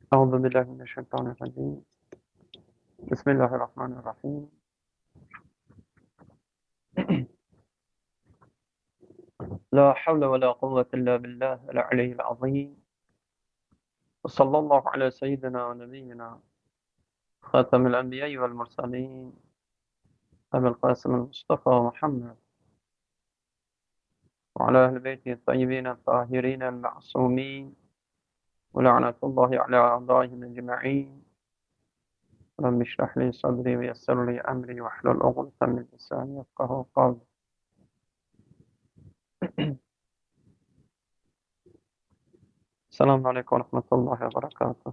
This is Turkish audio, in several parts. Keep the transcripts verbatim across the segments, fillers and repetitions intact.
أعوذ بالله من الشيطان الرجيم بسم الله الرحمن الرحيم لا حول ولا قوة إلا بالله العلي العظيم وصلى الله على سيدنا ونبينا خاتم الأنبياء والمرسلين أبي القاسم المصطفى محمد وعلى أهل بيته الطيبين الطاهرين المعصومين ولعنة الله على أعدائهم أجمعين رب اشرح لي صدري ويسر لي أمري واحلل عقدة من لساني يفقهوا قولي. السلام عليكم ورحمة الله وبركاته.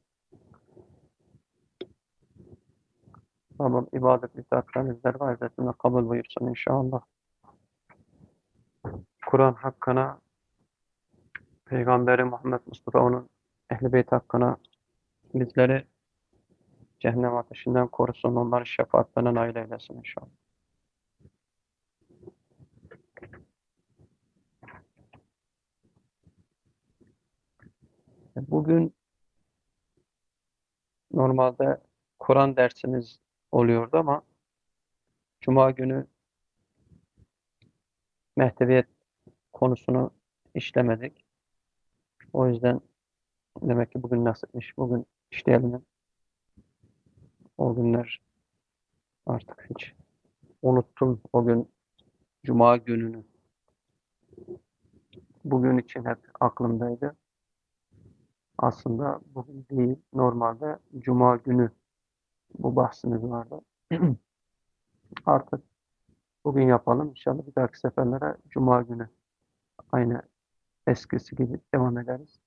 Rabbim ibadet itaatlerimizleri gayretine kabul buyursun inşallah. Kur'an hakkına, Peygamberi Muhammed Mustafa onun Ehl-i Beyt hakkına bizleri cehennem ateşinden korusun, onları şefaatlerine nail eylesin inşallah. Bugün normalde Kur'an dersimiz oluyordu ama Cuma günü mehtebiyet konusunu işlemedik. O yüzden demek ki bugün nasipmiş, bugün işleyelim. O günler artık hiç unuttum o gün Cuma gününü. Bugün için hep aklımdaydı. Aslında bugün değil, normalde Cuma günü bu bahsimiz vardı. Artık bugün yapalım. İnşallah bir dahaki seferlere Cuma günü aynı eskisi gibi devam ederiz.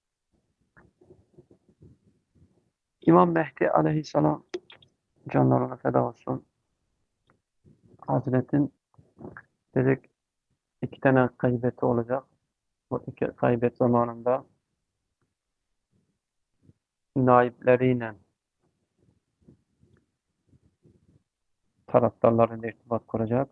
İmam Mehdi aleyhisselam canlarına feda olsun. Hazretin dedik iki tane gaybeti olacak. Bu iki gaybet zamanında naipleriyle taraftarlarıyla irtibat kuracak.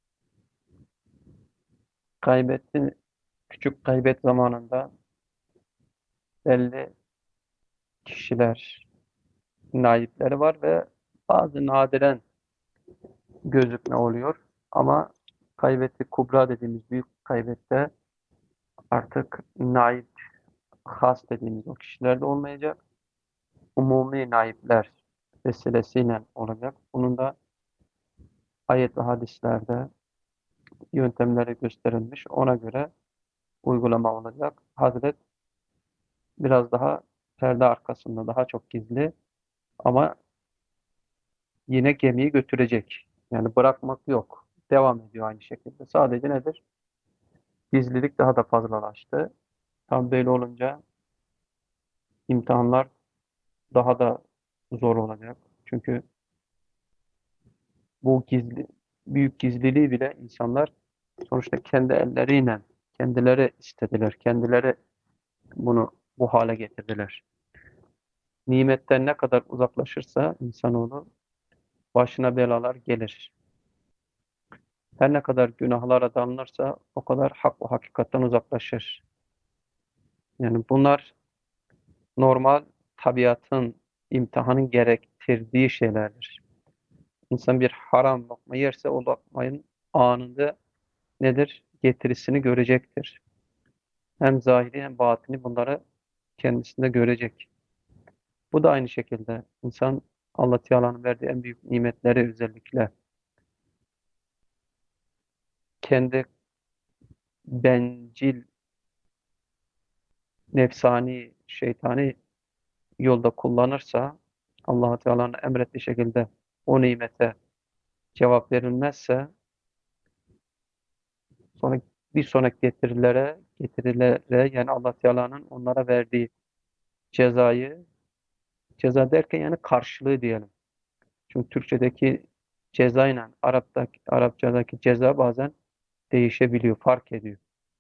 Gaybetin küçük gaybet zamanında belli kişiler, naipleri var ve bazı nadiren gözükme oluyor. Ama kaybeti kubra dediğimiz büyük kaybette artık naip, has dediğimiz o kişiler de olmayacak. Umumi naipler vesilesiyle olacak. Bunun da ayet ve hadislerde yöntemleri gösterilmiş. Ona göre uygulama olacak. Hazret biraz daha perde arkasında, daha çok gizli ama yine gemiyi götürecek. Yani bırakmak yok. Devam ediyor aynı şekilde. Sadece nedir? Gizlilik daha da fazlalaştı. Tam böyle olunca imtihanlar daha da zor olacak. Çünkü bu gizli, büyük gizliliği bile insanlar sonuçta kendi elleriyle kendileri istediler. Kendileri bunu bu hale getirdiler. Nimetten ne kadar uzaklaşırsa insanoğlu başına belalar gelir. Her ne kadar günahlara dalınırsa o kadar hak ve hakikatten uzaklaşır. Yani bunlar normal tabiatın, imtihanın gerektirdiği şeylerdir. İnsan bir haram lokma yerse o lokmanın anında nedir? Getirisini görecektir. Hem zahiri hem batini bunları kendisinde görecek. Bu da aynı şekilde insan Allah Teala'nın verdiği en büyük nimetleri özellikle kendi bencil, nefsani, şeytani yolda kullanırsa Allah Teala'nın emrettiği şekilde o nimete cevap verilmezse sonra bir sonraki getirilere getirilere yani Allah Teala'nın onlara verdiği cezayı ceza derken yani karşılığı diyelim. Çünkü Türkçedeki cezayla Arap'taki Arapçadaki ceza bazen değişebiliyor, fark ediyor.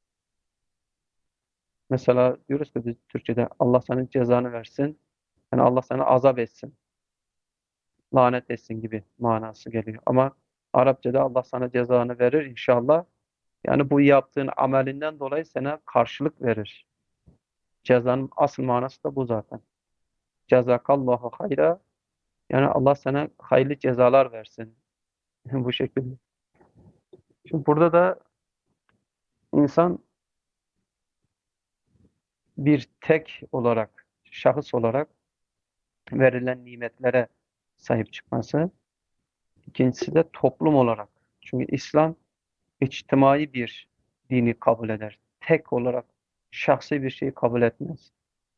Mesela diyoruz ki biz Türkçe'de Allah sana cezanı versin. Yani Allah sana azap etsin, lanet etsin gibi manası geliyor. Ama Arapçada Allah sana cezanı verir inşallah. Yani bu yaptığın amelinden dolayı sana karşılık verir. Cezanın asıl manası da bu zaten. cezakallahu hayra. Yani Allah sana hayırlı cezalar versin. Bu şekilde. Şimdi burada da insan bir tek olarak, şahıs olarak verilen nimetlere sahip çıkması. İkincisi de toplum olarak. Çünkü İslam içtimai bir dini kabul eder. Tek olarak şahsi bir şeyi kabul etmez.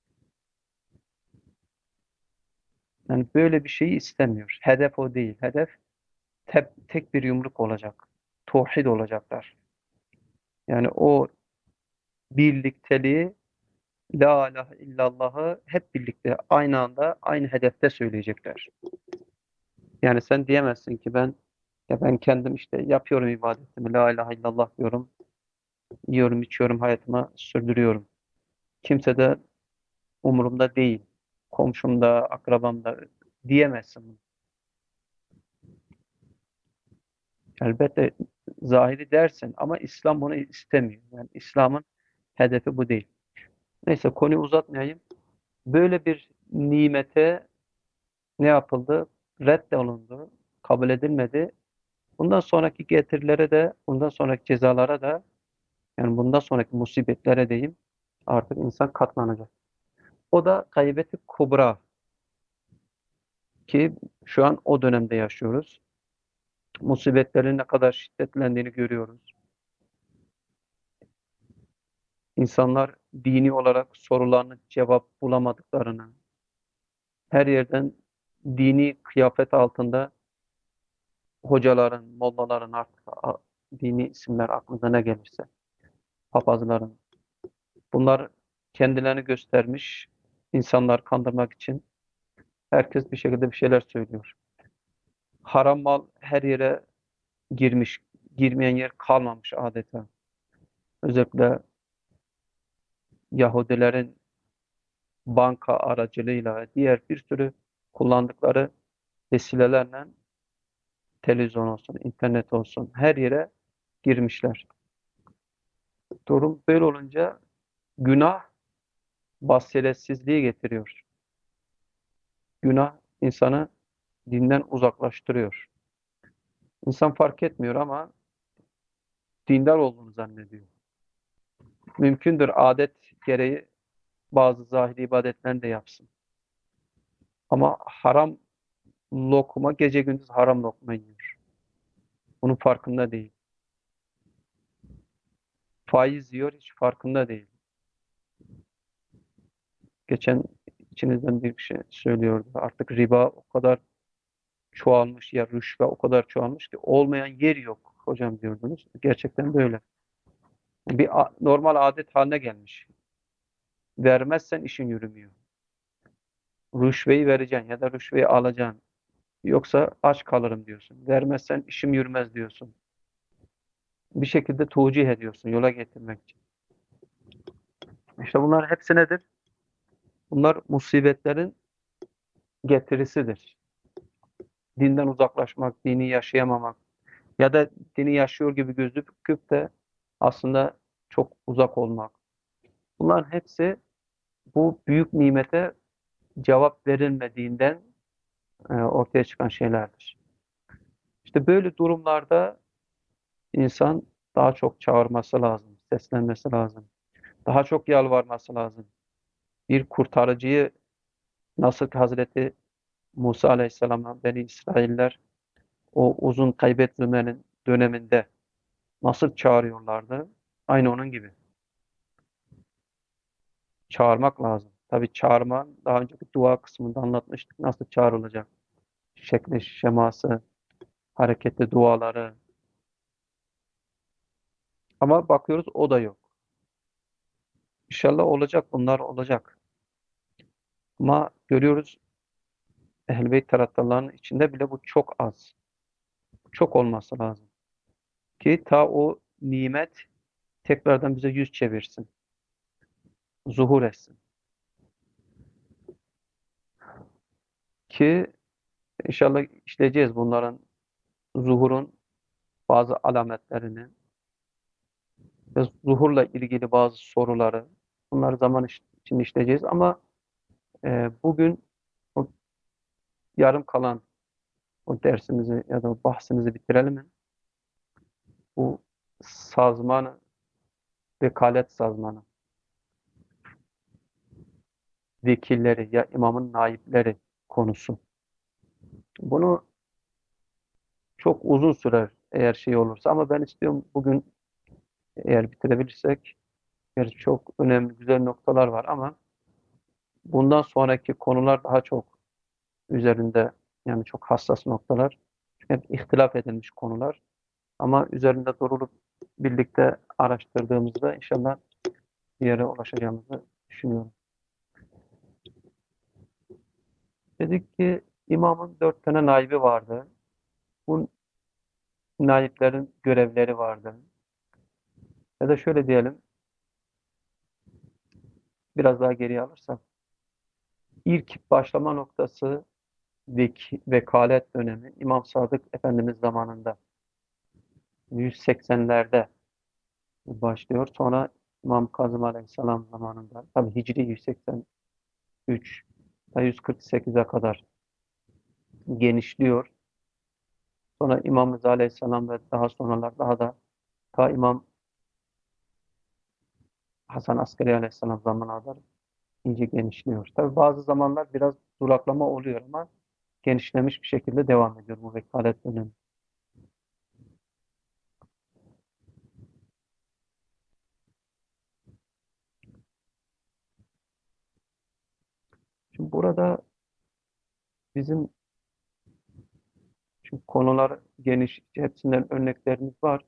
Yani böyle bir şeyi istemiyor. Hedef o değil. Hedef tek, tek bir yumruk olacak. Tevhid olacaklar. Yani o birlikteliği, La ilahe illallah'ı hep birlikte aynı anda aynı hedefte söyleyecekler. Yani sen diyemezsin ki ben ya ben kendim işte yapıyorum ibadetimi, La ilahe illallah diyorum, yiyorum, içiyorum, hayatıma sürdürüyorum. Kimse de umurumda değil. Komşumda, akrabamda diyemezsin bunu. Elbette zahiri dersin ama İslam bunu istemiyor. Yani İslam'ın hedefi bu değil. Neyse konuyu uzatmayayım. Böyle bir nimete ne yapıldı? Reddolundu. Kabul edilmedi. Bundan sonraki getirilere de, bundan sonraki cezalara da, yani bundan sonraki musibetlere diyeyim, artık insan katlanacak. O da gaybeti kubra ki şu an o dönemde yaşıyoruz. Musibetlerin ne kadar şiddetlendiğini görüyoruz. İnsanlar dini olarak sorularını cevap bulamadıklarını, her yerden dini kıyafet altında hocaların, mollaların artık a- dini isimler aklınıza ne gelirse, papazların, bunlar kendilerini göstermiş, insanlar kandırmak için herkes bir şekilde bir şeyler söylüyor. Haram mal her yere girmiş, girmeyen yer kalmamış adeta. Özellikle Yahudilerin banka aracılığıyla ve diğer bir sürü kullandıkları vesilelerle televizyon olsun, internet olsun her yere girmişler. Durum böyle olunca günah basiretsizliği getiriyor. Günah insanı dinden uzaklaştırıyor. İnsan fark etmiyor ama dindar olduğunu zannediyor. Mümkündür adet gereği bazı zahiri ibadetlerini de yapsın. Ama haram lokma gece gündüz haram lokma yiyor. Bunun farkında değil. Faiz yiyor hiç farkında değil. Geçen içinizden bir şey söylüyordu. Artık riba o kadar çoğalmış ya rüşve o kadar çoğalmış ki olmayan yer yok hocam diyordunuz. Gerçekten böyle. Bir a- normal adet haline gelmiş. Vermezsen işin yürümüyor. Rüşveyi vereceksin ya da rüşveyi alacaksın. Yoksa aç kalırım diyorsun. Vermezsen işim yürümez diyorsun. Bir şekilde tuğcih ediyorsun yola getirmek için. İşte bunlar hepsi nedir? Bunlar musibetlerin getirisidir. Dinden uzaklaşmak, dini yaşayamamak ya da dini yaşıyor gibi gözüküp de aslında çok uzak olmak. Bunların hepsi bu büyük nimete cevap verilmediğinden e, ortaya çıkan şeylerdir. İşte böyle durumlarda insan daha çok çağırması lazım, seslenmesi lazım. Daha çok yalvarması lazım. Bir kurtarıcıyı nasıl ki Hazreti Musa Aleyhisselam'a Beni İsrailler o uzun kaybetmemenin döneminde nasıl çağırıyorlardı? Aynı onun gibi. Çağırmak lazım. Tabii çağırma daha önceki dua kısmında anlatmıştık. Nasıl çağrılacak? Şekli, şeması, hareketli duaları. Ama bakıyoruz o da yok. İnşallah olacak bunlar olacak. Ama görüyoruz Ehl-i Beyt taraftarlarının içinde bile bu çok az. Çok olması lazım. Ki ta o nimet tekrardan bize yüz çevirsin. Zuhur etsin. Ki inşallah işleyeceğiz bunların zuhurun bazı alametlerini ve zuhurla ilgili bazı soruları. Bunları zaman iç- içinde işleyeceğiz ama e, bugün yarım kalan o dersimizi ya da o bahsimizi bitirelim mi? Bu sazmanı, vekalet sazmanı, vekilleri ya imamın naipleri konusu. Bunu çok uzun sürer eğer şey olursa ama ben istiyorum bugün eğer bitirebilirsek, gerçi çok önemli güzel noktalar var ama bundan sonraki konular daha çok üzerinde, yani çok hassas noktalar. Çünkü hep ihtilaf edilmiş konular ama üzerinde durulup birlikte araştırdığımızda inşallah bir yere ulaşacağımızı düşünüyorum. Dedik ki imamın dört tane naibi vardı. Bu naiplerin görevleri vardı. Ya da şöyle diyelim, biraz daha geriye alırsak, ilk başlama noktası vek vekalet dönemi İmam Sadık Efendimiz zamanında yüz seksenlerde başlıyor. Sonra İmam Kazım Aleyhisselam zamanında, tabi Hicri yüz seksen üç ta yüz kırk sekize kadar genişliyor. Sonra İmam Rıza Aleyhisselam ve daha sonralar daha da ta İmam Hasan Askeri Aleyhisselam zamanına kadar iyice genişliyor. Tabi bazı zamanlar biraz duraklama oluyor ama genişlemiş bir şekilde devam ediyor bu vekalet dönemi. Şimdi burada bizim, çünkü konular geniş, hepsinden örneklerimiz var.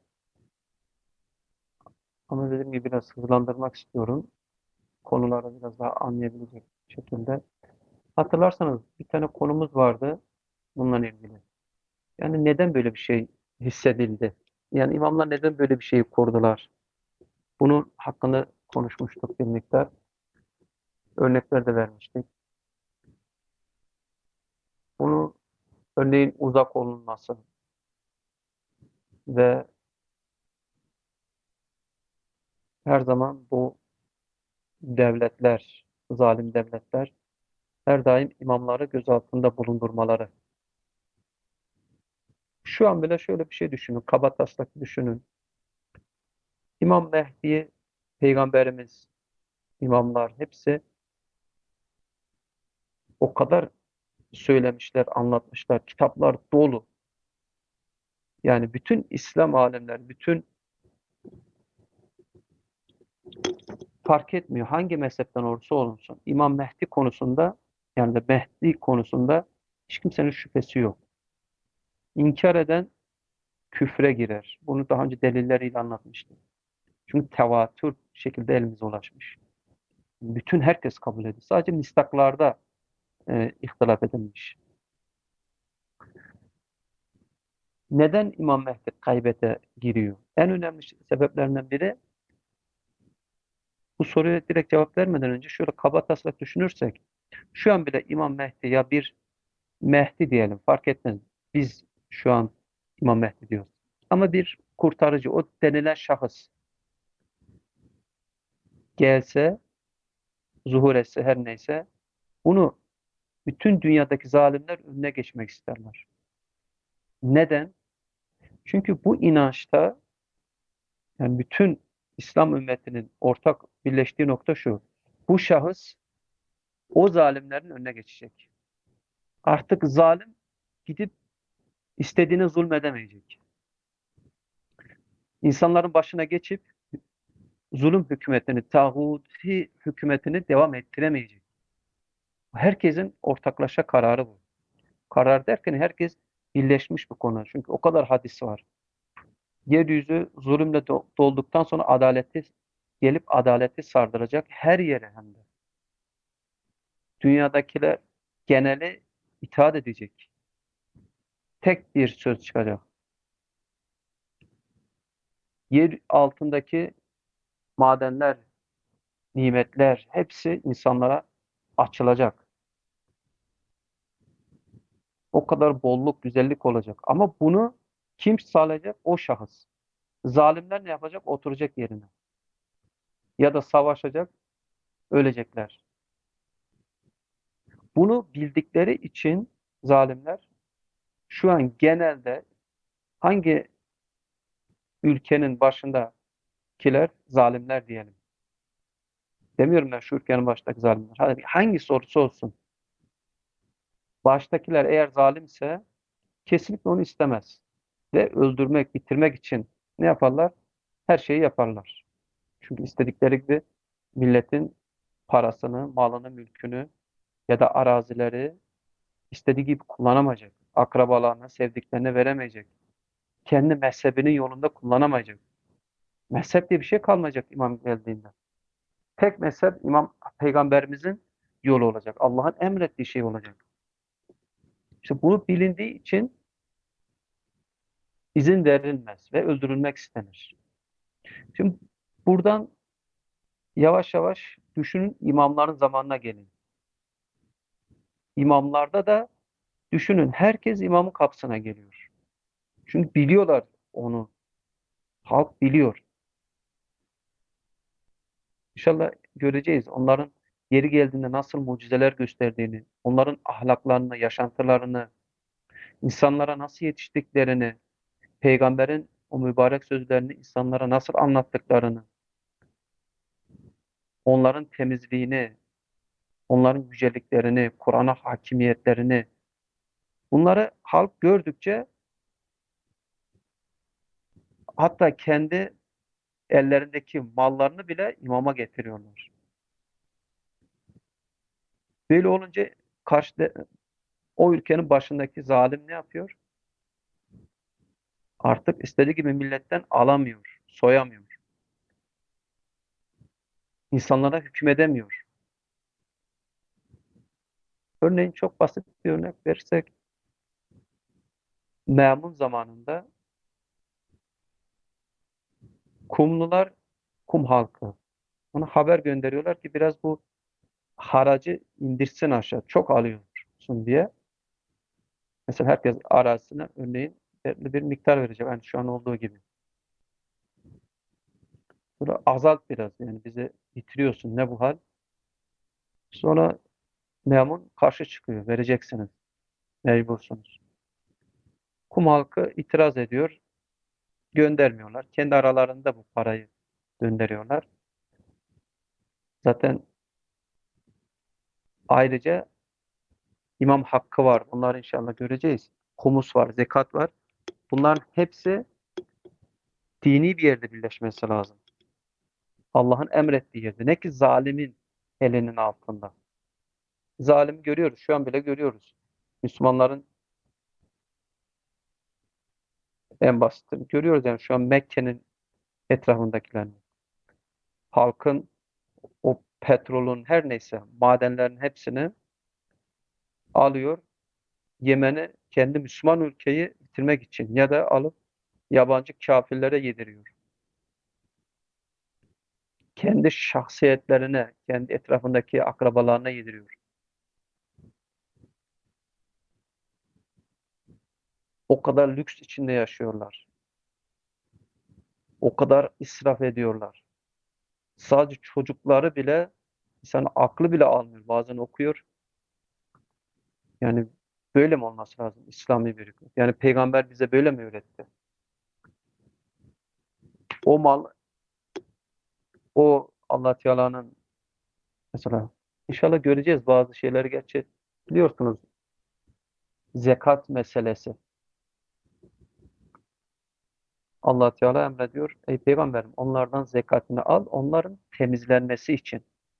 Ama dediğim gibi biraz hızlandırmak istiyorum. Konuları biraz daha anlayabilecek şekilde. Hatırlarsanız bir tane konumuz vardı bununla ilgili. Yani neden böyle bir şey hissedildi? Yani imamlar neden böyle bir şeyi kurdular? Bunun hakkında konuşmuştuk bir miktar. Örnekler de vermiştik. Bunu örneğin uzak olunması ve her zaman bu devletler, zalim devletler her daim imamları göz altında bulundurmaları. Şu an bile şöyle bir şey düşünün, kabataslak düşünün. İmam Mehdi'yi Peygamberimiz, imamlar hepsi o kadar söylemişler, anlatmışlar. Kitaplar dolu. Yani bütün İslam alemleri, bütün fark etmiyor hangi mezhepten olursa olunsun. İmam Mehdi konusunda, yani de Mehdi konusunda hiç kimsenin şüphesi yok. İnkar eden küfre girer. Bunu daha önce delilleriyle anlatmıştım. Çünkü tevatür şekilde elimize ulaşmış. Bütün herkes kabul ediyor. Sadece mistaklarda e, ihtilaf edilmiş. Neden İmam Mehdi kaybete giriyor? En önemli sebeplerinden biri, bu soruya direkt cevap vermeden önce şöyle kabataslak düşünürsek, şu an bile İmam Mehdi ya bir Mehdi diyelim, fark etmez. Biz şu an İmam Mehdi diyoruz. Ama bir kurtarıcı, o denilen şahıs gelse, zuhur etse her neyse, bunu bütün dünyadaki zalimler önüne geçmek isterler. Neden? Çünkü bu inançta, yani bütün İslam ümmetinin ortak birleştiği nokta şu: bu şahıs o zalimlerin önüne geçecek. Artık zalim gidip istediğine zulmedemeyecek. İnsanların başına geçip zulüm hükümetini, tağuti hükümetini devam ettiremeyecek. Herkesin ortaklaşa kararı bu. Karar derken herkes birleşmiş bir konu. Çünkü o kadar hadis var. Yeryüzü zulümle do- dolduktan sonra adaleti gelip adaleti sardıracak her yere hem de. Dünyadakiler geneli itaat edecek. Tek bir söz çıkacak. Yer altındaki madenler, nimetler hepsi insanlara açılacak. O kadar bolluk, güzellik olacak. Ama bunu kim sağlayacak? O şahıs. Zalimler ne yapacak? Oturacak yerine. Ya da savaşacak, ölecekler. Bunu bildikleri için zalimler şu an genelde hangi ülkenin başındakiler zalimler diyelim. Demiyorum ben şu ülkenin başındaki zalimler. Hadi hangisi olursa olsun. Baştakiler eğer zalimse kesinlikle onu istemez. Ve öldürmek, bitirmek için ne yaparlar? Her şeyi yaparlar. Çünkü istedikleri gibi milletin parasını, malını, mülkünü ya da arazileri istediği gibi kullanamayacak. Akrabalarına, sevdiklerine veremeyecek. Kendi mezhebinin yolunda kullanamayacak. Mezhep diye bir şey kalmayacak imam geldiğinde. Tek mezhep imam peygamberimizin yolu olacak. Allah'ın emrettiği şey olacak. İşte bunu bilindiği için izin verilmez ve öldürülmek istenir. Şimdi buradan yavaş yavaş düşünün imamların zamanına gelin. İmamlarda da düşünün herkes imamın kapısına geliyor. Çünkü biliyorlar onu. Halk biliyor. İnşallah göreceğiz. Onların yeri geldiğinde nasıl mucizeler gösterdiğini, onların ahlaklarını, yaşantılarını, insanlara nasıl yetiştiklerini, peygamberin o mübarek sözlerini insanlara nasıl anlattıklarını, onların temizliğini, onların yüceliklerini, Kur'an'a hakimiyetlerini, bunları halk gördükçe hatta kendi ellerindeki mallarını bile imama getiriyorlar. Böyle olunca karşıda o ülkenin başındaki zalim ne yapıyor? Artık istediği gibi milletten alamıyor, soyamıyor. İnsanlara hükmedemiyor. Örneğin çok basit bir örnek verirsek, Memun zamanında Kumlular, Kum halkı ona haber gönderiyorlar ki biraz bu haracı indirsin aşağı. Çok alıyorsun diye. Mesela herkes arazisine örneğin belirli bir miktar verecek. Yani şu an olduğu gibi. Böyle azalt biraz yani bizi bitiriyorsun. Ne bu hal? Sonra Memun karşı çıkıyor. Vereceksiniz. Mecbursunuz. Kum halkı itiraz ediyor. Göndermiyorlar. Kendi aralarında bu parayı gönderiyorlar. Zaten ayrıca imam hakkı var. Bunları inşallah göreceğiz. Humus var, zekat var. Bunların hepsi dini bir yerde birleşmesi lazım. Allah'ın emrettiği yerde. Ne ki zalimin elinin altında. Zalimi görüyoruz. Şu an bile görüyoruz. Müslümanların en basitini görüyoruz. Yani şu an Mekke'nin etrafındakilerini. Halkın o petrolün her neyse madenlerin hepsini alıyor. Yemen'i kendi Müslüman ülkeyi bitirmek için ya da alıp yabancı kafirlere yediriyor. Kendi şahsiyetlerine, kendi etrafındaki akrabalarına yediriyor. O kadar lüks içinde yaşıyorlar. O kadar israf ediyorlar. Sadece çocukları bile insan aklı bile almıyor. Bazen okuyor. Yani böyle mi olması lazım İslami bir hüküm? Yani peygamber bize böyle mi öğretti? O mal, o Allah Teala'nın mesela inşallah göreceğiz bazı şeyleri gerçi biliyorsunuz zekat meselesi. Allah Teala emrediyor. Ey peygamberim onlardan zekatını al onların temizlenmesi için.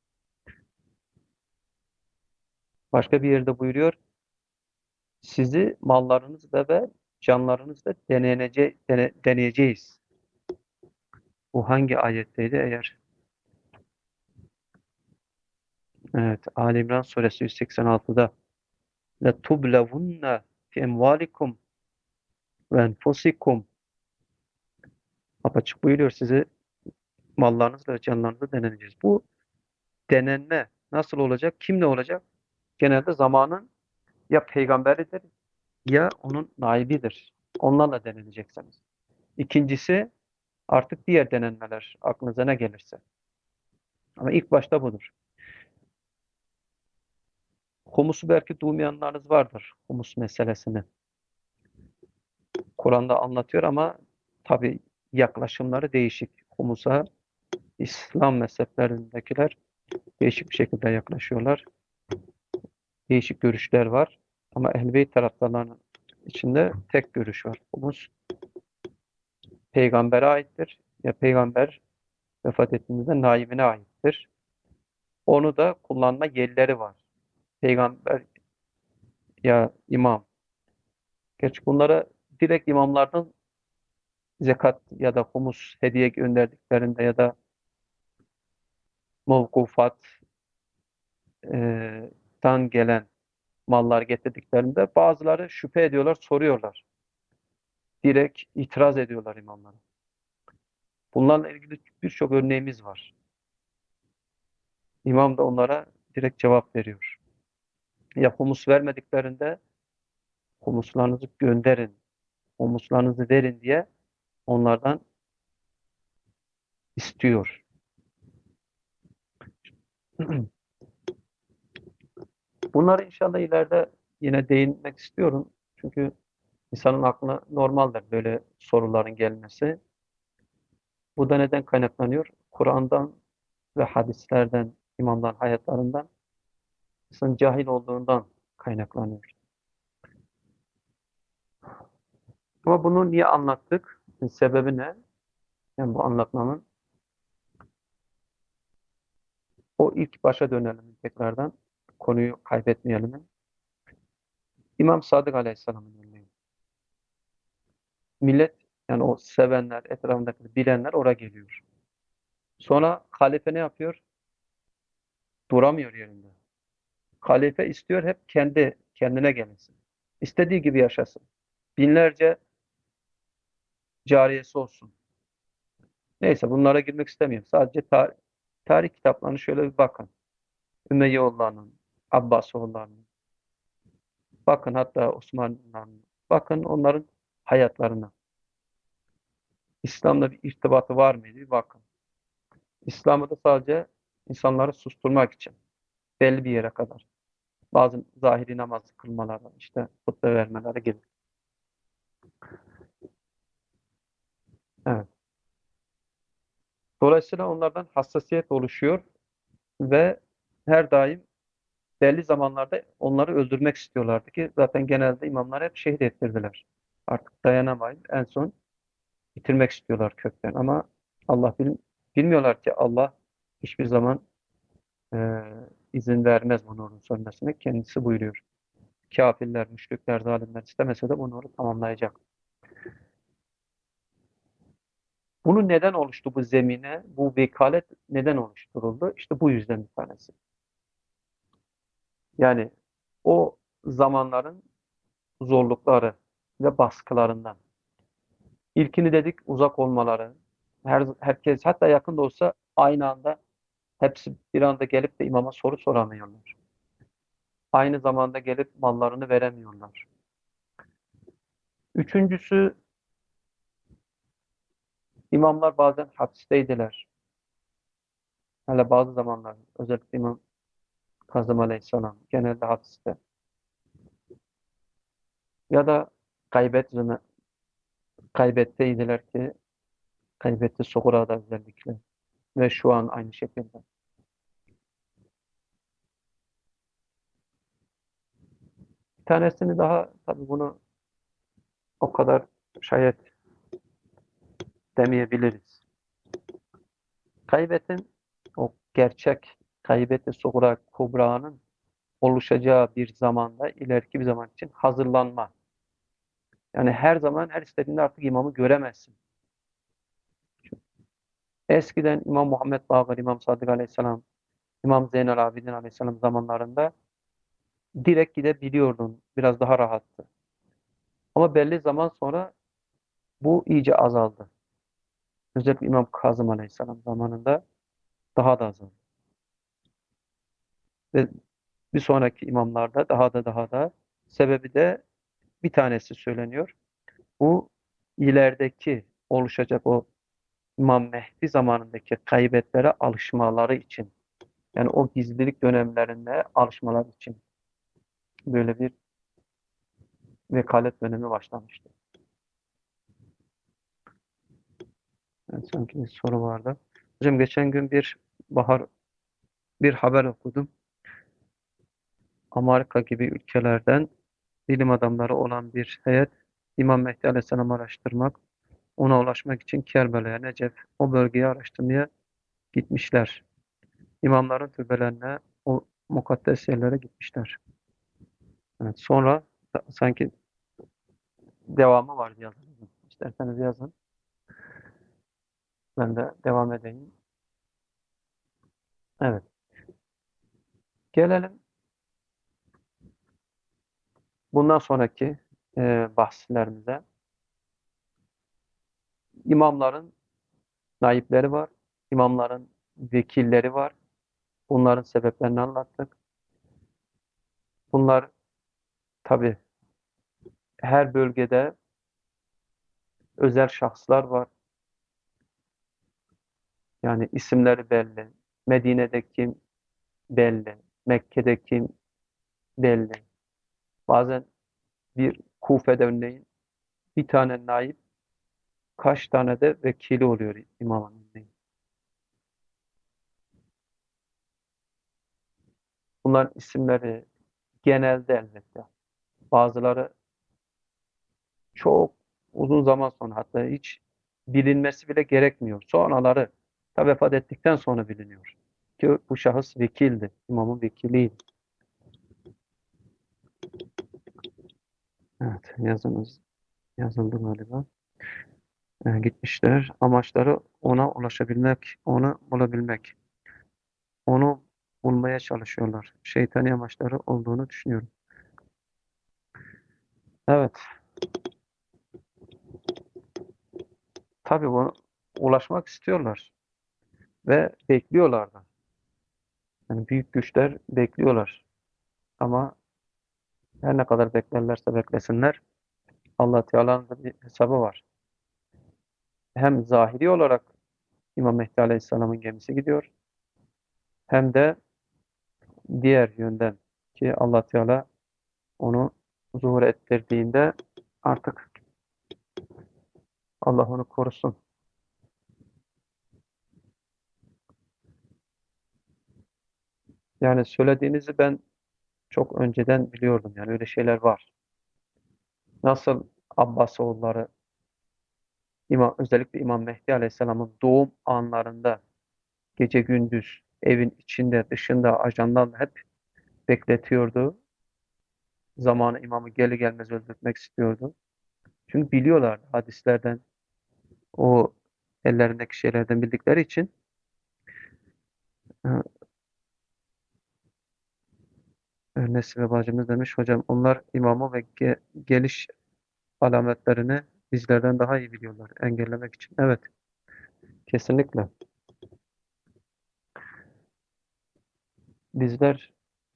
Başka bir yerde buyuruyor. Sizi mallarınızla ve canlarınızla deneyece, dene- deneyeceğiz. Bu hangi ayetteydi eğer? Evet, Ali İmran suresi yüz seksen altıda لَتُبْلَوُنَّ fi emvalikum ve enfusikum apaçık buyuruyor sizi mallarınızla ve canlarınızla deneneceğiz. Bu denenme nasıl olacak? Kimle olacak? Genelde zamanın ya peygamberidir ya onun naibidir. Onlarla deneneceksiniz. İkincisi artık diğer denenmeler aklınıza ne gelirse. Ama ilk başta budur. Humusu belki duymayanlarınız vardır. Humus meselesini. Kur'an'da anlatıyor ama tabii yaklaşımları değişik. Humusa İslam mezheplerindekiler değişik bir şekilde yaklaşıyorlar. Değişik görüşler var. Ama Ehl-i Beyt taraftarlarının içinde tek görüş var. Humus peygambere aittir. Ya peygamber vefat ettiğinde naibine aittir. Onu da kullanma yerleri var. Peygamber ya imam. Gerçi bunlara direkt imamlardan zekat ya da humus hediye gönderdiklerinde ya da mevkufat e, tan gelen mallar getirdiklerinde bazıları şüphe ediyorlar, soruyorlar. Direkt itiraz ediyorlar imamlara. Bunlarla ilgili birçok örneğimiz var. İmam da onlara direkt cevap veriyor. Ya humus vermediklerinde humuslarınızı gönderin, humuslarınızı verin diye onlardan istiyor. Bunları inşallah ileride yine değinmek istiyorum. Çünkü insanın aklına normaldir böyle soruların gelmesi. Bu da neden kaynaklanıyor? Kur'an'dan ve hadislerden, imamların hayatlarından insan cahil olduğundan kaynaklanıyor. Ama bunu niye anlattık? Sebebi ne? Yani bu anlatmamın. O ilk başa dönelim tekrardan. Konuyu kaybetmeyelim. İmam Sadık Aleyhisselam'ın örneği. Millet yani o sevenler, etrafındaki bilenler oraya geliyor. Sonra halife ne yapıyor? Duramıyor yerinde. Halife istiyor hep kendi kendine gelsin. İstediği gibi yaşasın. Binlerce cariyesi olsun. Neyse bunlara girmek istemiyorum. Sadece tarih, tarih kitaplarını şöyle bir bakın. Ümeyyeoğullarının, Abbasoğullarının, bakın hatta Osmanlıların, bakın onların hayatlarına. İslam'la bir irtibatı var mıydı? Bir bakın. İslam'ı da sadece insanları susturmak için. Belli bir yere kadar. Bazı zahiri namaz kılmaları, işte hutbe vermeleri gibi. Evet. Dolayısıyla onlardan hassasiyet oluşuyor ve her daim belli zamanlarda onları öldürmek istiyorlardı ki zaten genelde imamlar hep şehit ettirdiler. Artık dayanamayıp en son bitirmek istiyorlar kökten ama Allah bil, bilmiyorlar ki Allah hiçbir zaman e, izin vermez bu nurun sönmesine. Kendisi buyuruyor. Kafirler, müşrikler, zalimler istemese de bu nuru tamamlayacak. Bunu neden oluştu bu zemine? Bu vekalet neden oluşturuldu? İşte bu yüzden bir tanesi. Yani o zamanların zorlukları ve baskılarından. İlkini dedik uzak olmaları. Her, herkes hatta yakın da olsa aynı anda hepsi bir anda gelip de imama soru soramıyorlar. Aynı zamanda gelip mallarını veremiyorlar. Üçüncüsü imamlar bazen hapisteydiler. Hele bazı zamanlar özellikle İmam Kazım Aleyhisselam genelde hapiste. Ya da kaybetme, kaybetteydiler ki kaybetti Sugura'da özellikle ve şu an aynı şekilde. Bir tanesini daha tabii bunu o kadar şayet demeyebiliriz. Kaybetin o gerçek kaybeti Sugura Kubra'nın oluşacağı bir zamanda ileriki bir zaman için hazırlanma. Yani her zaman her istediğinde artık imamı göremezsin. Eskiden İmam Muhammed Bakır, İmam Sadık Aleyhisselam, İmam Zeynel Abidin Aleyhisselam zamanlarında direkt gidebiliyordun. Biraz daha rahattı. Ama belli zaman sonra bu iyice azaldı. Özellikle İmam Kazım Aleyhisselam zamanında daha da azaldı. Ve bir sonraki imamlarda daha da daha da sebebi de bir tanesi söyleniyor. Bu ilerideki oluşacak o İmam Mehdi zamanındaki kaybetlere alışmaları için. Yani o gizlilik dönemlerinde alışmaları için. böyle bir vekalet dönemi başlamıştı. Evet, sanki bir soru vardı. Hocam geçen gün bir bahar bir haber okudum. Amerika gibi ülkelerden bilim adamları olan bir heyet İmam Mehdi Aleyhisselam'ı araştırmak, ona ulaşmak için Kerbela'ya, Necef, o bölgeyi araştırmaya gitmişler. İmamların türbelerine, o mukaddes yerlere gitmişler. Evet, sonra da- sanki devamı var yazın. İsterseniz yazın. Ben de devam edeyim. Evet. Gelelim bundan sonraki e, bahslerimize. İmamların naipleri var. İmamların vekilleri var. Bunların sebeplerini anlattık. Bunlar tabii her bölgede özel şahıslar var. Yani isimleri belli. Medine'de kim belli. Mekke'de kim belli. Bazen bir Kufe'de örneğin bir tane naip kaç tane de vekili oluyor imamın örneğin. Bunların isimleri genelde elbette. Bazıları çok uzun zaman sonra hatta hiç bilinmesi bile gerekmiyor. Sonraları ta vefat ettikten sonra biliniyor. Ki bu şahıs vekildi. İmamın vekiliydi. Evet, yazınız yazıldı galiba. Ee, gitmişler. Amaçları ona ulaşabilmek, onu bulabilmek. Onu bulmaya çalışıyorlar. Şeytani amaçları olduğunu düşünüyorum. Evet, tabii bunu ulaşmak istiyorlar ve bekliyorlar da. Yani büyük güçler bekliyorlar. Ama her ne kadar beklerlerse beklesinler, Allah Teala'nın da bir hesabı var. Hem zahiri olarak İmam Mehdi Aleyhisselam'ın gemisi gidiyor, hem de diğer yönden ki Allah Teala onu zuhur ettirdiğinde artık Allah onu korusun. Yani söylediğinizi ben çok önceden biliyordum. Yani öyle şeyler var. Nasıl Abbasoğulları İmam, özellikle İmam Mehdi Aleyhisselam'ın doğum anlarında gece gündüz evin içinde dışında ajanlarla hep bekletiyordu. Zamanı imamı gelir gelmez öldürtmek istiyordu. Çünkü biliyorlardı hadislerden o ellerindeki şeylerden bildikleri için e, Nesibe bacımız demiş hocam onlar imamı ve ge- geliş alametlerini bizlerden daha iyi biliyorlar engellemek için. Evet, kesinlikle. Bizler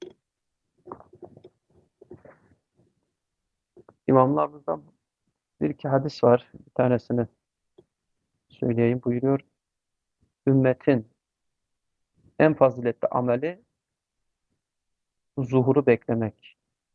imamlarımızdan bir iki hadis var. Bir tanesini söyleyeyim. Buyuruyor. Ümmetin en faziletli ameli zuhuru beklemek.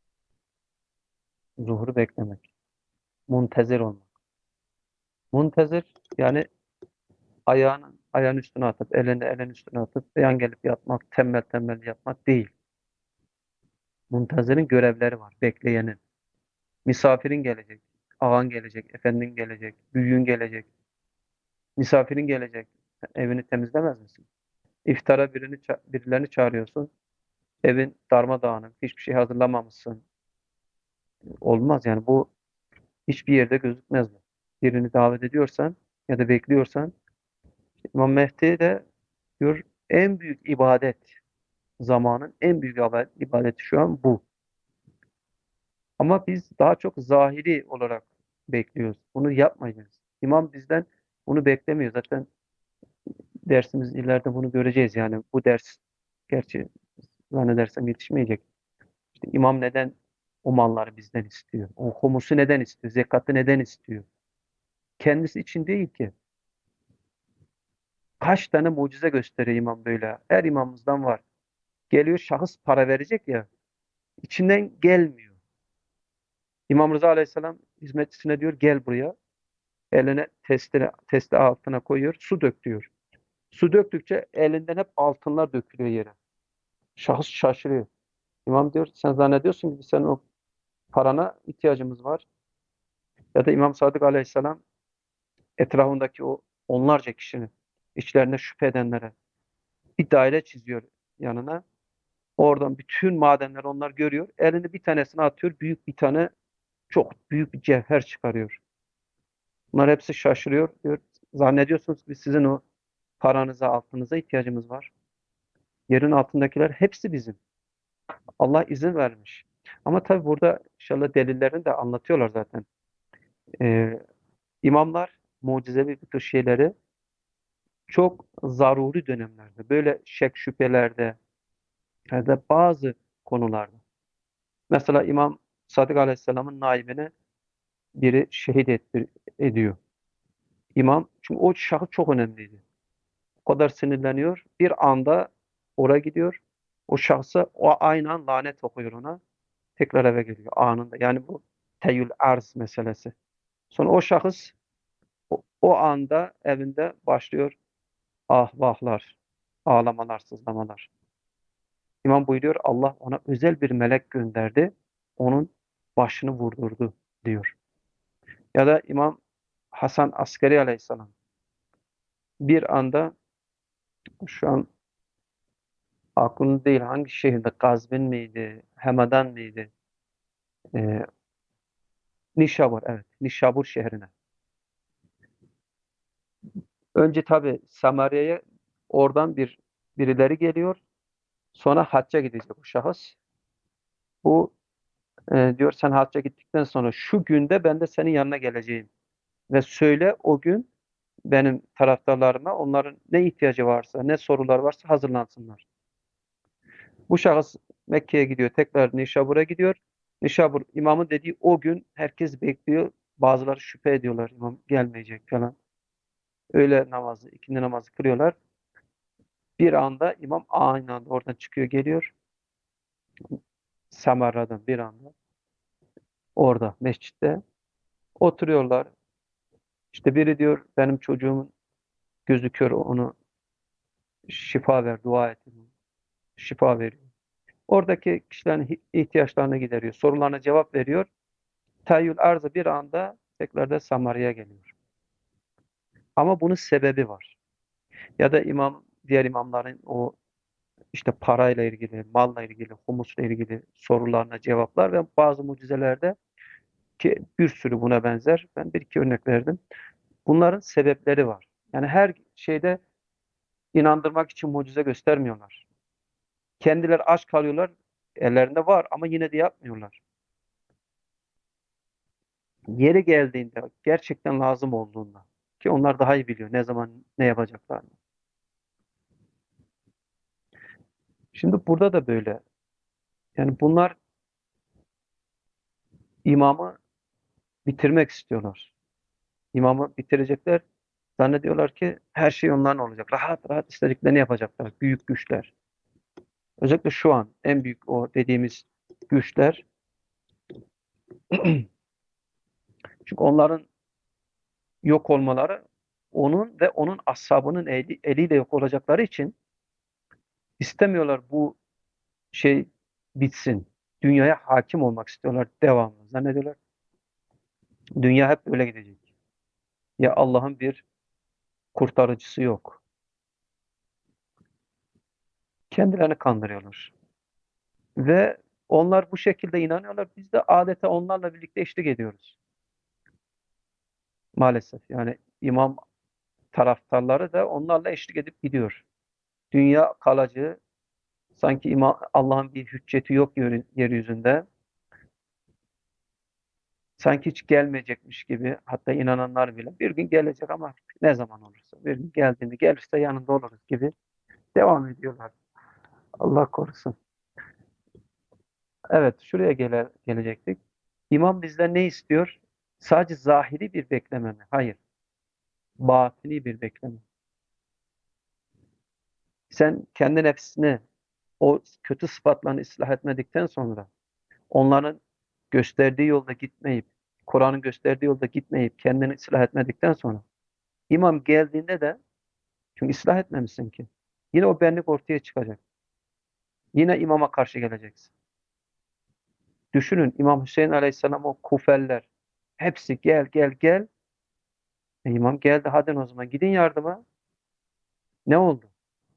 Zuhuru beklemek. Muntezir olmak. Muntezir yani ayağını ayağın üstüne atıp, elini elin üstüne atıp yan gelip yatmak, tembel tembel yapmak değil. Muntezirin görevleri var. Bekleyenin. Misafirin gelecek. Ağan gelecek. Efendin gelecek. Büyüğün gelecek. Misafirin gelecek. Sen evini temizlemez misin? İftara birini, ça- birilerini çağırıyorsun. Evin darmadağınık. Hiçbir şey hazırlamamışsın. Olmaz yani bu hiçbir yerde gözükmez bu. Birini davet ediyorsan ya da bekliyorsan İmam Mehdi de diyor en büyük ibadet zamanın en büyük ibadet, ibadeti şu an bu. Ama biz daha çok zahiri olarak bekliyoruz. Bunu yapmayacağız. İmam bizden bunu beklemiyor. Zaten dersimiz ileride bunu göreceğiz. Yani bu ders gerçi zannedersem yetişmeyecek. İşte imam neden o malları bizden istiyor? O humusu neden istiyor? Zekatı neden istiyor? Kendisi için değil ki. Kaç tane mucize gösteriyor imam böyle. Her imamımızdan var. Geliyor şahıs para verecek ya. İçinden gelmiyor. İmam Rıza Aleyhisselam hizmetçisine diyor gel buraya. Eline testi, testi altına koyuyor. Su dök diyor. Su döktükçe elinden hep altınlar dökülüyor yere. Şahıs şaşırıyor. İmam diyor sen zannediyorsun ki senin o parana ihtiyacımız var. Ya da İmam Sadık Aleyhisselam etrafındaki o onlarca kişinin içlerine şüphe edenlere bir daire çiziyor yanına. Oradan bütün madenleri onlar görüyor. Elini bir tanesine atıyor. Büyük bir tane çok büyük bir cevher çıkarıyor. Bunlar hepsi şaşırıyor. Diyor, zannediyorsunuz ki sizin o paranıza, altınıza ihtiyacımız var. Yerin altındakiler hepsi bizim. Allah izin vermiş. Ama tabii burada inşallah delillerini de anlatıyorlar zaten. Ee, imamlar mucizevi bu tür şeyleri çok zaruri dönemlerde, böyle şek şüphelerde ya da bazı konularda. Mesela İmam Sadık Aleyhisselam'ın naibine biri şehit ettir, ediyor. İmam, çünkü o şahıs çok önemliydi. O kadar sinirleniyor. Bir anda oraya gidiyor. O şahsa o aynı an lanet okuyor ona. Tekrar eve geliyor anında. Yani bu teyül arz meselesi. Sonra o şahıs o, o anda evinde başlıyor ah vahlar, ağlamalar, sızlamalar. İmam buyuruyor Allah ona özel bir melek gönderdi. Onun başını vurdurdu diyor. Ya da İmam Hasan Askeri Aleyhisselam bir anda şu an aklımda değil hangi şehirde Gazvin miydi, Hemadan mıydı? Ee, Nişabur evet Nişabur şehrine. Önce tabi Samarya'ya oradan bir birileri geliyor. Sonra hacca gidecek bu şahıs. Bu e, diyor sen hacca gittikten sonra şu günde ben de senin yanına geleceğim. Ve söyle o gün benim taraftarlarıma onların ne ihtiyacı varsa, ne sorular varsa hazırlansınlar. Bu şahıs Mekke'ye gidiyor. Tekrar Nişabur'a gidiyor. Nişabur imamın dediği o gün herkes bekliyor. Bazıları şüphe ediyorlar imam gelmeyecek falan. Öğle namazı, ikindi namazı kılıyorlar. Bir anda imam aynı anda oradan çıkıyor geliyor. Samarra'dan bir anda. Orada mescitte. Oturuyorlar. İşte biri diyor benim çocuğumun gözü kör onu şifa ver, dua et. Şifa veriyor. Oradaki kişilerin ihtiyaçlarını gideriyor. Sorularına cevap veriyor. Tayyül arzı bir anda tekrar da Samarya'ya geliyor. Ama bunun sebebi var. Ya da imam, diğer imamların o işte parayla ilgili, malla ilgili, humusla ilgili sorularına cevaplar ve bazı mucizelerde ki bir sürü buna benzer. Ben bir iki örnek verdim. Bunların sebepleri var. Yani her şeyde inandırmak için mucize göstermiyorlar. Kendileri aç kalıyorlar. Ellerinde var ama yine de yapmıyorlar. Yeri geldiğinde gerçekten lazım olduğunda ki onlar daha iyi biliyor ne zaman ne yapacaklarını. Şimdi burada da böyle. Yani bunlar imamı bitirmek istiyorlar. İmamı bitirecekler. Zannediyorlar ki her şey onların olacak. Rahat rahat istediklerini yapacaklar. Büyük güçler. Özellikle şu an en büyük o dediğimiz güçler. Çünkü onların yok olmaları onun ve onun ashabının eli, eliyle yok olacakları için istemiyorlar bu şey bitsin. Dünyaya hakim olmak istiyorlar devamlı. Zannediyorlar dünya hep öyle gidecek. Ya Allah'ın bir kurtarıcısı yok. Kendilerini kandırıyorlar. Ve onlar bu şekilde inanıyorlar. Biz de adeta onlarla birlikte eşlik ediyoruz. Maalesef. Yani imam taraftarları da onlarla eşlik edip gidiyor. Dünya kalıcı, sanki imam, Allah'ın bir hücceti yok yer- yeryüzünde. Sanki hiç gelmeyecekmiş gibi. Hatta inananlar bile bir gün gelecek ama ne zaman olursa. Bir gün geldiğinde gelirse yanında oluruz gibi devam ediyorlar. Allah korusun. Evet, şuraya gele, gelecektik. İmam bizden ne istiyor? Sadece zahiri bir bekleme mi? Hayır. Batini bir bekleme. Sen kendi nefsini o kötü sıfatlarını ıslah etmedikten sonra onların gösterdiği yolda gitmeyip, Kur'an'ın gösterdiği yolda gitmeyip kendini ıslah etmedikten sonra imam geldiğinde de çünkü ıslah etmemişsin ki. Yine o benlik ortaya çıkacak. Yine imama karşı geleceksin. Düşünün İmam Hüseyin Aleyhisselam o Kufeliler hepsi gel gel gel. E, imam geldi hadi o zaman gidin yardıma. Ne oldu?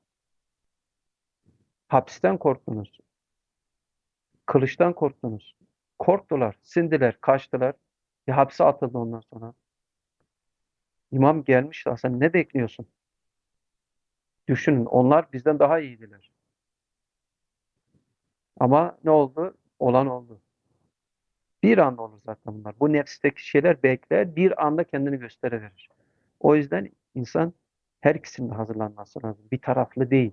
Hapisten korktunuz. Kılıçtan korktunuz. Korktular, sindiler, kaçtılar. Bir hapse atıldı ondan sonra. İmam gelmiş daha sen ne bekliyorsun? Düşünün onlar bizden daha iyiydiler. Ama ne oldu? Olan oldu. Bir anda olur zaten bunlar. Bu nefsteki şeyler bekler, bir anda kendini gösteriverir. O yüzden insan her ikisinin de hazırlanması lazım. Bir taraflı değil.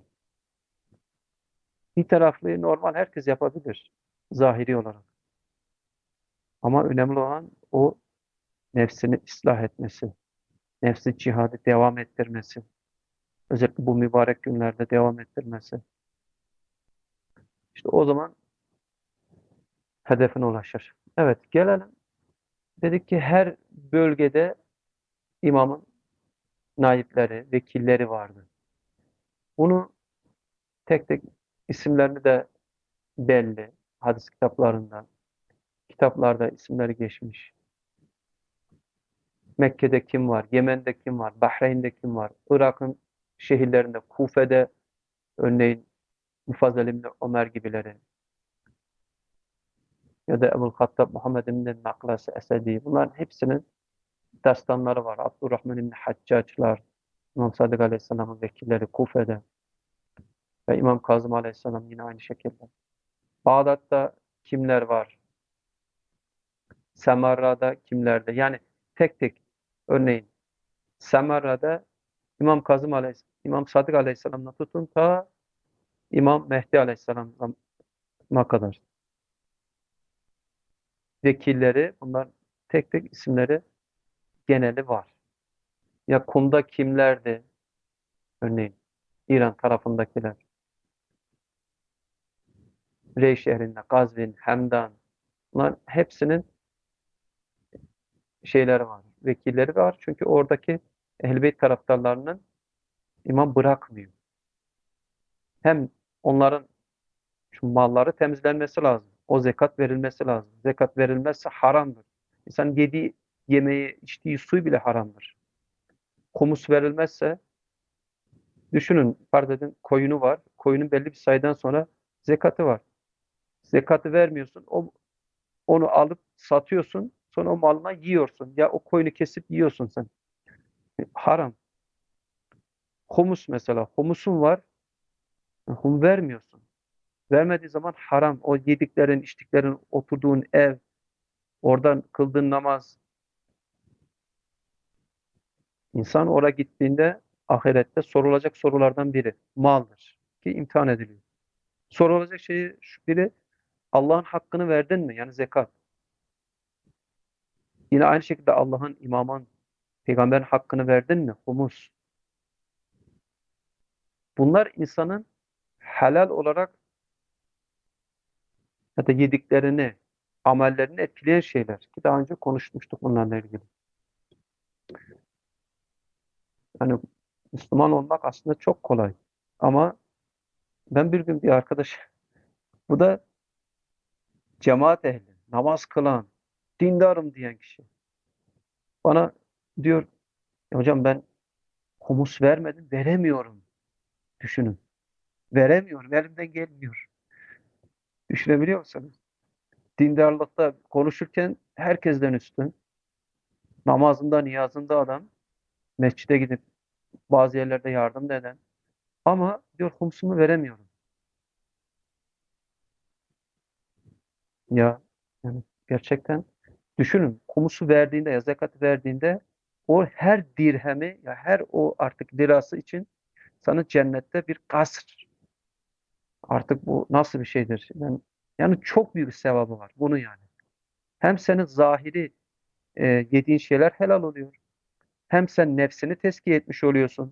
Bir taraflıyı normal herkes yapabilir. Zahiri olarak. Ama önemli olan o nefsini ıslah etmesi. Nefsi cihadı devam ettirmesi. Özellikle bu mübarek günlerde devam ettirmesi. İşte o zaman hedefine ulaşır. Evet, gelelim. Dedik ki her bölgede imamın naipleri, vekilleri vardı. Bunu tek tek isimlerini de belli. Hadis kitaplarında, kitaplarda isimleri geçmiş. Mekke'de kim var? Yemen'de kim var? Bahreyn'de kim var? Irak'ın şehirlerinde, Kufe'de örneğin Mufazzal İbni Ömer gibileri ya da Ebu'l-Hattab Muhammed İbni Naklas Esedi. Bunların hepsinin destanları var. Abdurrahman İbni Haccaclar, İmam Sadık Aleyhisselam'ın vekilleri Kufe'de ve İmam Kazım Aleyhisselam yine aynı şekilde. Bağdat'ta kimler var? Semarra'da kimlerde? Yani tek tek örneğin Semarra'da İmam Kazım Aleyhisselam, İmam Sadık Aleyhisselam'la tutun ta İmam Mehdi Aleyhisselam'a kadar. Vekilleri, bunlar tek tek isimleri geneli var. Ya Kum'da kimlerdi? Örneğin İran tarafındakiler. Rey şehrinde Gazvin, Hemdan. Bunlar hepsinin şeyleri var. Vekilleri var. Çünkü oradaki Ehl-i Beyt taraftarlarının imam bırakmıyor. Hem onların şu malları temizlenmesi lazım. O zekat verilmesi lazım. Zekat verilmezse haramdır. İnsan yediği yemeği, içtiği su bile haramdır. Humus verilmezse düşünün, farz edin koyunu var. Koyunun belli bir sayıdan sonra zekatı var. Zekatı vermiyorsun. O, onu alıp satıyorsun. Sonra o malına yiyorsun. Ya o koyunu kesip yiyorsun sen. Haram. Humus mesela. Humusun var. Hum vermiyorsun. Vermediği zaman haram. O yediklerin, içtiklerin, oturduğun ev, oradan kıldığın namaz. İnsan oraya gittiğinde ahirette sorulacak sorulardan biri maldır ki imtihan ediliyor. Sorulacak şeyi şu biri Allah'ın hakkını verdin mi? Yani zekat. Yine aynı şekilde Allah'ın imamın, peygamberin hakkını verdin mi? Humus. Bunlar insanın helal olarak ya da yediklerini, amellerini etkileyen şeyler. Ki daha önce konuşmuştuk bunlarla ilgili. Yani Müslüman olmak aslında çok kolay. Ama ben bir gün bir arkadaş, bu da cemaat ehli, namaz kılan, dindarım diyen kişi. Bana diyor, "Ya hocam ben humus vermedim, veremiyorum." Düşünün. Veremiyorum, elimden gelmiyor. Düşünebiliyor musunuz? Dindarlıkta konuşurken herkesten üstün. Namazında, niyazında adam. Mescide gidip bazı yerlerde yardım da eden. Ama diyor humusumu veremiyorum. Ya yani gerçekten düşünün. Humusu verdiğinde ya zekatı verdiğinde o her dirhemi ya her o artık lirası için sana cennette bir kasr. Artık bu nasıl bir şeydir? Yani, yani çok büyük sevabı var bunu yani. Hem senin zahiri e, yediğin şeyler helal oluyor. Hem sen nefsini tezkiye etmiş oluyorsun.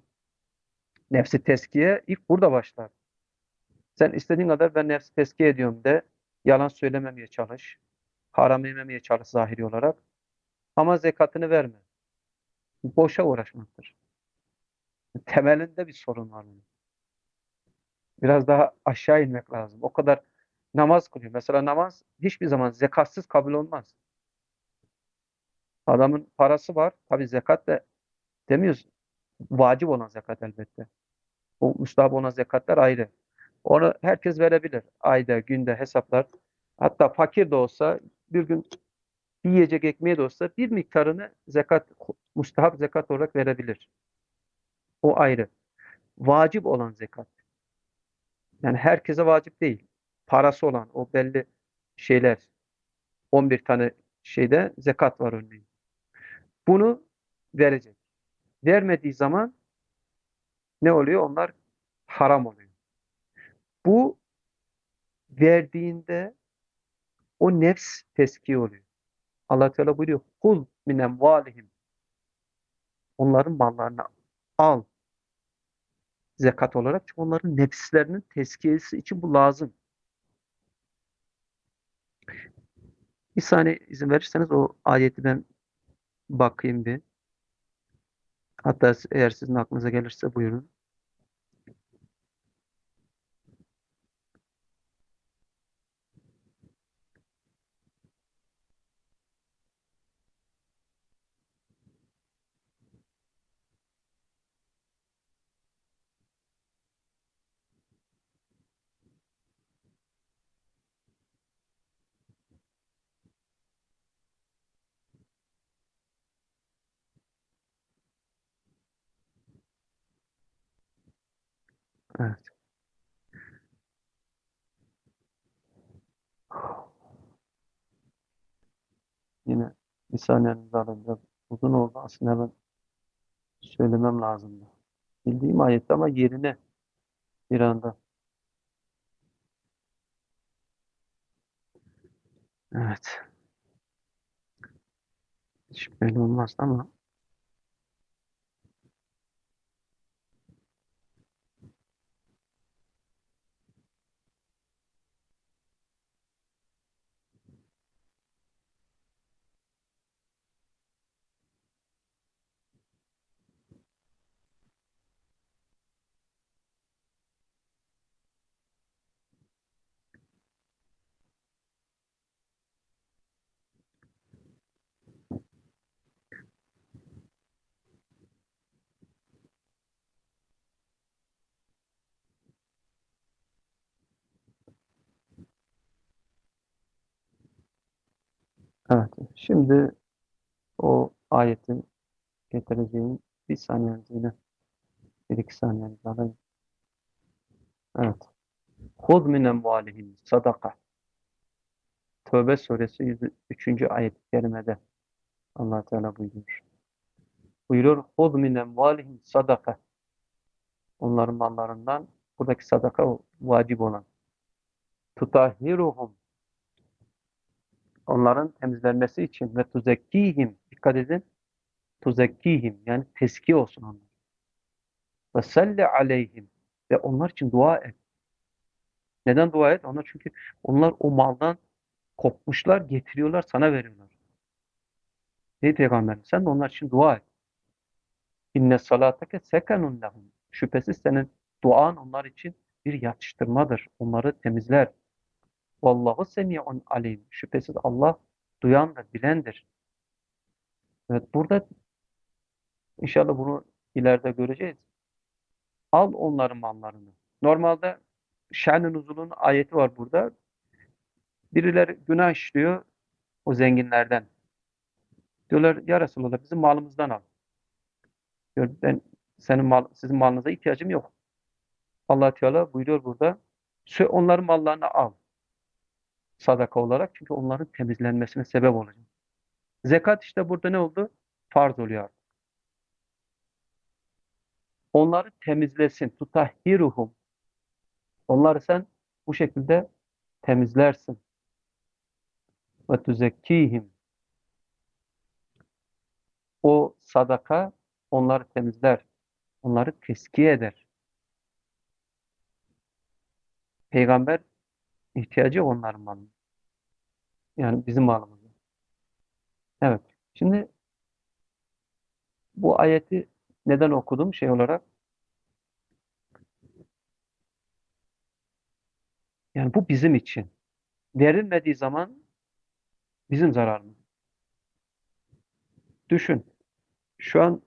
Nefsi tezkiye ilk burada başlar. Sen istediğin kadar ben nefsi tezkiye ediyorum de. Yalan söylememeye çalış. Haram yememeye çalış zahiri olarak. Ama zekatını verme. Boşa uğraşmaktır. Temelinde bir sorun var bunun. Biraz daha aşağı inmek lazım. O kadar namaz kılıyor. Mesela namaz hiçbir zaman zekatsız kabul olmaz. Adamın parası var. Tabii zekat da demiyoruz. Vacip olan zekat elbette. O müstahap olan zekatlar ayrı. Onu herkes verebilir. Ayda, günde hesaplar. Hatta fakir de olsa bir gün bir yiyecek ekmeği de olsa bir miktarını zekat, müstahap zekat olarak verebilir. O ayrı. Vacip olan zekat. Yani herkese vacip değil. Parası olan o belli şeyler. on bir tane şeyde zekat var örneğin. Bunu verecek. Vermediği zaman ne oluyor? Onlar haram oluyor. Bu verdiğinde o nefs teskiye oluyor. Allah Teala buyuruyor. Kul min emvalihim. Onların mallarını al zekat olarak. Çünkü onların nefislerinin tezkiyesi için bu lazım. Bir saniye izin verirseniz o ayeti ben bakayım bir. Hatta eğer sizin aklınıza gelirse buyurun. Evet. Yine bir saniyenizi alın. Biraz uzun oldu. Aslında hemen söylemem lazımdı. Bildiğim ayette ama yerine bir anda. Evet. Hiç belli olmaz ama evet. Şimdi o ayetin getireceğim bir saniyenizi yine bir iki saniyenizi alayım. Evet. Hud min emvalihim sadaka. Tövbe suresi yüz üçüncü ayet-i kerimede Allah Teala buyuruyor. Buyurur. Hud min emvalihim sadaka. Onların mallarından buradaki sadaka o vacip olan. Tutahhiruhum. Onların temizlenmesi için ve tuzekkihim. Dikkat edin. Tuzekkihim yani tezkiye olsun onlar. Ve salli aleyhim. Ve onlar için dua et. Neden dua et? Onlar çünkü onlar o maldan kopmuşlar, getiriyorlar, sana veriyorlar. Ey Peygamber, sen de onlar için dua et. İnne salateke sekenun lehum. Şüphesiz senin duan onlar için bir yatıştırmadır. Onları temizler. Vallahu semi'un alim. Şüphesiz Allah duyandır, bilendir. Evet, burada inşallah bunu ileride göreceğiz. Al onların mallarını. Normalde şen-i nuzulun ayeti var burada. Birileri günah işliyor o zenginlerden. Diyorlar ya Resulallah bizim malımızdan al. Diyor ben senin mal, sizin malınıza ihtiyacım yok. Allah Teala buyuruyor burada. "Sö- Onların mallarını al sadaka olarak. Çünkü onların temizlenmesine sebep olacak. Zekat işte burada ne oldu? Farz oluyor artık. Onları temizlesin. Tutahhiruhum. Onları sen bu şekilde temizlersin. Ve tuzekkihim. O sadaka onları temizler. Onları teskiye eder. Peygamber ihtiyacı yok onların malına. Yani bizim malımızı. Evet. Şimdi bu ayeti neden okudum şey olarak? Yani bu bizim için. Verilmediği zaman bizim zararımız. Düşün. Şu an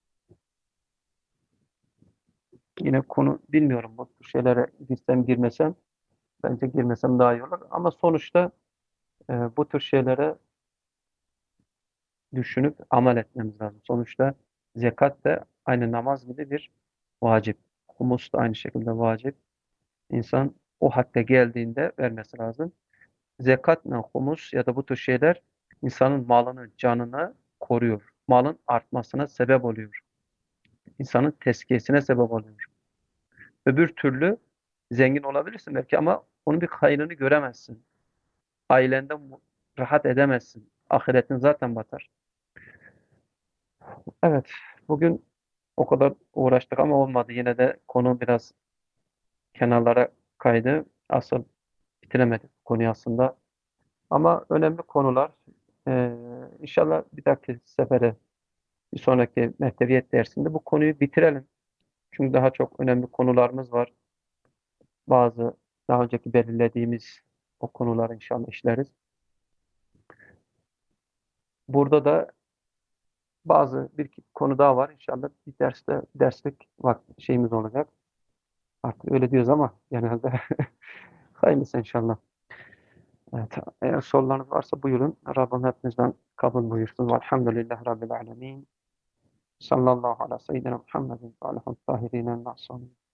yine konu bilmiyorum bu tür şeylere girsem girmesem bence girmesem daha iyi olur. Ama sonuçta e, bu tür şeylere düşünüp amel etmemiz lazım. Sonuçta zekat da aynı namaz gibi bir vacip. Humus da aynı şekilde vacip. İnsan o hadde geldiğinde vermesi lazım. Zekatla humus ya da bu tür şeyler insanın malını, canını koruyor. Malın artmasına sebep oluyor. İnsanın tezkiyesine sebep oluyor. Öbür türlü zengin olabilirsin belki ama onun bir hayrını göremezsin. Ailende mu- rahat edemezsin. Ahiretin zaten batar. Evet, bugün o kadar uğraştık ama olmadı. Yine de konu biraz kenarlara kaydı. Asıl bitiremedik konuyu aslında. Ama önemli konular. Ee, inşallah bir dahaki sefere, bir sonraki mehteviyet dersinde bu konuyu bitirelim. Çünkü daha çok önemli konularımız var. Bazı daha önceki belirlediğimiz o konuları inşallah işleriz. Burada da bazı bir iki konu daha var. İnşallah bir derste derslik vakti şeyimiz olacak. Artık öyle diyoruz ama genelde hayırlısı inşallah. Evet, eğer sorularınız varsa buyurun. Rabbim hepinizden kabul buyursun. Velhamdülillahi Rabbil alemin. Sallallahu ala seyyidina Muhammedin ve aleyhi tahirin el